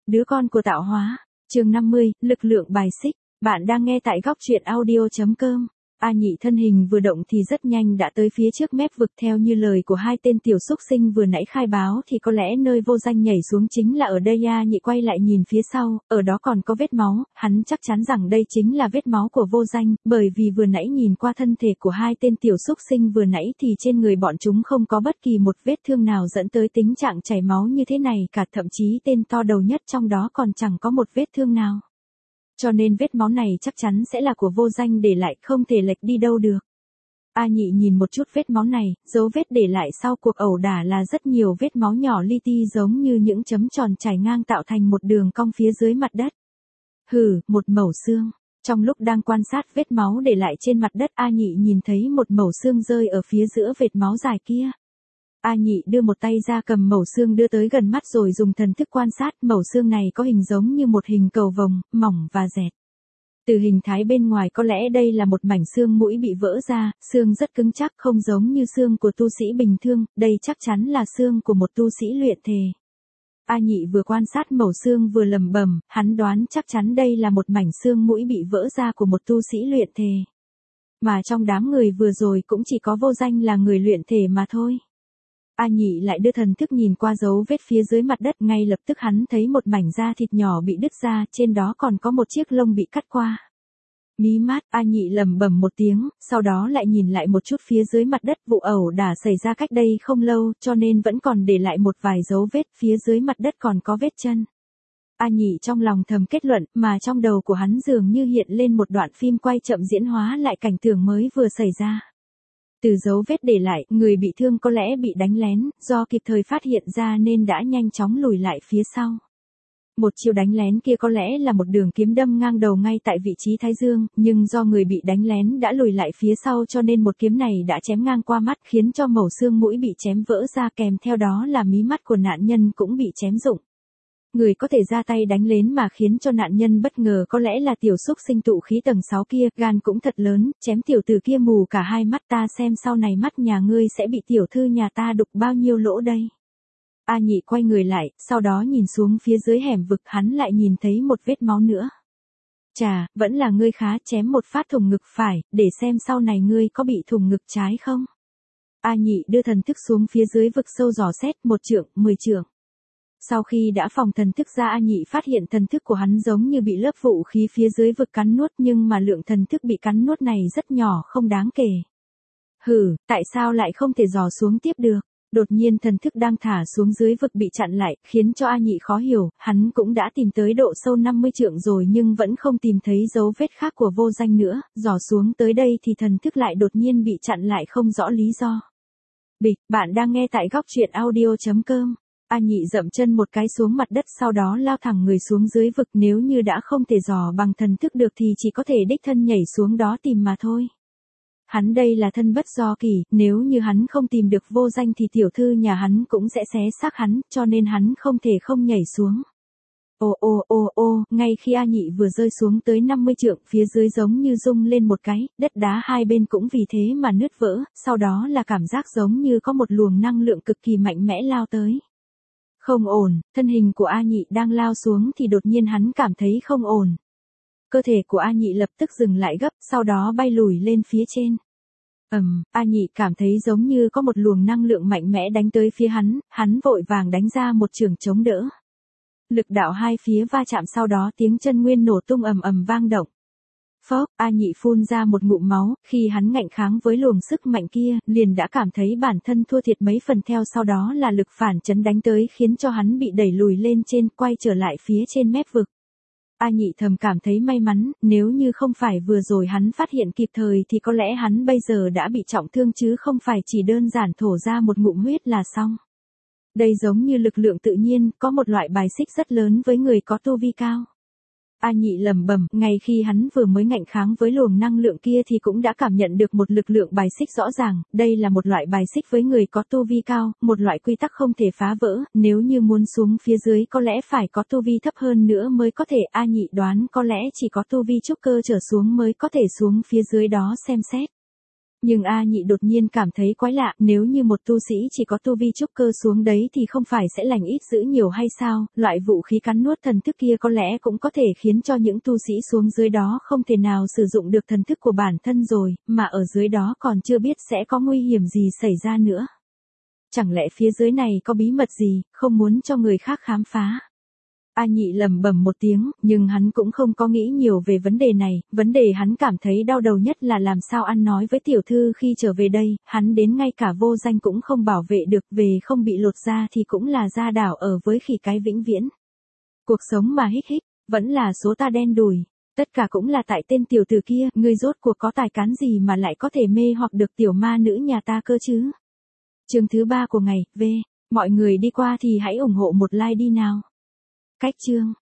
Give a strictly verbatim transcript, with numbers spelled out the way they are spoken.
Đứa con của tạo hóa. Chương năm mươi, lực lượng bài xích. Bạn đang nghe tại góc truyện audio chấm com. A Nhị thân hình vừa động thì rất nhanh đã tới phía trước mép vực, theo như lời của hai tên tiểu xúc sinh vừa nãy khai báo thì có lẽ nơi Vô Danh nhảy xuống chính là ở đây. A Nhị quay lại nhìn phía sau, ở đó còn có vết máu, hắn chắc chắn rằng đây chính là vết máu của Vô Danh, bởi vì vừa nãy nhìn qua thân thể của hai tên tiểu xúc sinh vừa nãy thì trên người bọn chúng không có bất kỳ một vết thương nào dẫn tới tình trạng chảy máu như thế này cả, thậm chí tên to đầu nhất trong đó còn chẳng có một vết thương nào. Cho nên vết máu này chắc chắn sẽ là của Vô Danh để lại, không thể lệch đi đâu được. A Nhị nhìn một chút vết máu này, dấu vết để lại sau cuộc ẩu đả là rất nhiều vết máu nhỏ li ti giống như những chấm tròn chảy ngang tạo thành một đường cong phía dưới mặt đất. Hừ, một mẩu xương. Trong lúc đang quan sát vết máu để lại trên mặt đất, A Nhị nhìn thấy một mẩu xương rơi ở phía giữa vệt máu dài kia. A Nhị đưa một tay ra cầm mẩu xương đưa tới gần mắt rồi dùng thần thức quan sát. Mẩu xương này có hình giống như một hình cầu vồng, mỏng và dẹt. Từ hình thái bên ngoài có lẽ đây là một mảnh xương mũi bị vỡ ra, xương rất cứng chắc, không giống như xương của tu sĩ bình thường, đây chắc chắn là xương của một tu sĩ luyện thể. A Nhị vừa quan sát mẩu xương vừa lẩm bẩm, hắn đoán chắc chắn đây là một mảnh xương mũi bị vỡ ra của một tu sĩ luyện thể. Mà trong đám người vừa rồi cũng chỉ có Vô Danh là người luyện thể mà thôi. A Nhị lại đưa thần thức nhìn qua dấu vết phía dưới mặt đất, ngay lập tức hắn thấy một mảnh da thịt nhỏ bị đứt ra, trên đó còn có một chiếc lông bị cắt qua. Mí mát, A Nhị lẩm bẩm một tiếng, sau đó lại nhìn lại một chút phía dưới mặt đất, vụ ẩu đả xảy ra cách đây không lâu, cho nên vẫn còn để lại một vài dấu vết, phía dưới mặt đất còn có vết chân. A Nhị trong lòng thầm kết luận, mà trong đầu của hắn dường như hiện lên một đoạn phim quay chậm diễn hóa lại cảnh tượng mới vừa xảy ra. Từ dấu vết để lại, người bị thương có lẽ bị đánh lén, do kịp thời phát hiện ra nên đã nhanh chóng lùi lại phía sau. Một chiêu đánh lén kia có lẽ là một đường kiếm đâm ngang đầu ngay tại vị trí thái dương, nhưng do người bị đánh lén đã lùi lại phía sau cho nên một kiếm này đã chém ngang qua mắt, khiến cho mẩu xương mũi bị chém vỡ ra, kèm theo đó là mí mắt của nạn nhân cũng bị chém rụng. Người có thể ra tay đánh lén mà khiến cho nạn nhân bất ngờ có lẽ là tiểu xúc sinh tụ khí tầng sáu kia, gan cũng thật lớn, chém tiểu tử kia mù cả hai mắt, ta xem sau này mắt nhà ngươi sẽ bị tiểu thư nhà ta đục bao nhiêu lỗ đây. A Nhị quay người lại, sau đó nhìn xuống phía dưới hẻm vực, hắn lại nhìn thấy một vết máu nữa. Chà, vẫn là ngươi khá, chém một phát thủng ngực phải, để xem sau này ngươi có bị thủng ngực trái không. A Nhị đưa thần thức xuống phía dưới vực sâu dò xét, một trượng, mười trượng. Sau khi đã phòng thần thức ra, A Nhị phát hiện thần thức của hắn giống như bị lớp vũ khí phía dưới vực cắn nuốt, nhưng mà lượng thần thức bị cắn nuốt này rất nhỏ, không đáng kể. Hừ, tại sao lại không thể dò xuống tiếp được? Đột nhiên thần thức đang thả xuống dưới vực bị chặn lại, khiến cho A Nhị khó hiểu, hắn cũng đã tìm tới độ sâu năm mươi trượng rồi nhưng vẫn không tìm thấy dấu vết khác của Vô Danh nữa, dò xuống tới đây thì thần thức lại đột nhiên bị chặn lại không rõ lý do. Bịch, bạn đang nghe tại góc truyện audio chấm com. A Nhị dậm chân một cái xuống mặt đất, sau đó lao thẳng người xuống dưới vực, nếu như đã không thể dò bằng thần thức được thì chỉ có thể đích thân nhảy xuống đó tìm mà thôi. Hắn đây là thân bất do kỷ, nếu như hắn không tìm được Vô Danh thì tiểu thư nhà hắn cũng sẽ xé xác hắn, cho nên hắn không thể không nhảy xuống. Ô ô ô ô, ngay khi A Nhị vừa rơi xuống tới năm mươi trượng, phía dưới giống như rung lên một cái, đất đá hai bên cũng vì thế mà nứt vỡ, sau đó là cảm giác giống như có một luồng năng lượng cực kỳ mạnh mẽ lao tới. Không ổn, thân hình của A Nhị đang lao xuống thì đột nhiên hắn cảm thấy không ổn. Cơ thể của A Nhị lập tức dừng lại gấp, sau đó bay lùi lên phía trên. Ầm, um, A Nhị cảm thấy giống như có một luồng năng lượng mạnh mẽ đánh tới phía hắn, hắn vội vàng đánh ra một chưởng chống đỡ. Lực đạo hai phía va chạm, sau đó tiếng chân nguyên nổ tung ầm ầm vang động. Phốc, A Nhị phun ra một ngụm máu, khi hắn ngạnh kháng với luồng sức mạnh kia, liền đã cảm thấy bản thân thua thiệt mấy phần, theo sau đó là lực phản chấn đánh tới khiến cho hắn bị đẩy lùi lên trên, quay trở lại phía trên mép vực. A Nhị thầm cảm thấy may mắn, nếu như không phải vừa rồi hắn phát hiện kịp thời thì có lẽ hắn bây giờ đã bị trọng thương chứ không phải chỉ đơn giản thổ ra một ngụm huyết là xong. Đây giống như lực lượng tự nhiên, có một loại bài xích rất lớn với người có tu vi cao. A Nhị lẩm bẩm, ngay khi hắn vừa mới ngạnh kháng với luồng năng lượng kia thì cũng đã cảm nhận được một lực lượng bài xích rõ ràng, đây là một loại bài xích với người có tu vi cao, một loại quy tắc không thể phá vỡ, nếu như muốn xuống phía dưới có lẽ phải có tu vi thấp hơn nữa mới có thể. A Nhị đoán có lẽ chỉ có tu vi trúc cơ trở xuống mới có thể xuống phía dưới đó xem xét. Nhưng A Nhị đột nhiên cảm thấy quái lạ, nếu như một tu sĩ chỉ có tu vi trúc cơ xuống đấy thì không phải sẽ lành ít dữ nhiều hay sao, loại vũ khí cắn nuốt thần thức kia có lẽ cũng có thể khiến cho những tu sĩ xuống dưới đó không thể nào sử dụng được thần thức của bản thân rồi, mà ở dưới đó còn chưa biết sẽ có nguy hiểm gì xảy ra nữa. Chẳng lẽ phía dưới này có bí mật gì, không muốn cho người khác khám phá? A Nhị lẩm bẩm một tiếng, nhưng hắn cũng không có nghĩ nhiều về vấn đề này, vấn đề hắn cảm thấy đau đầu nhất là làm sao ăn nói với tiểu thư khi trở về đây, hắn đến ngay cả vô danh cũng không bảo vệ được, về không bị lột da thì cũng là da đảo ở với khỉ cái vĩnh viễn. Cuộc sống mà hích hích, vẫn là số ta đen đủi, tất cả cũng là tại tên tiểu tử kia, ngươi rốt cuộc có tài cán gì mà lại có thể mê hoặc được tiểu ma nữ nhà ta cơ chứ? Chương thứ ba của ngày, V, mọi người đi qua thì hãy ủng hộ một like đi nào. Cách chương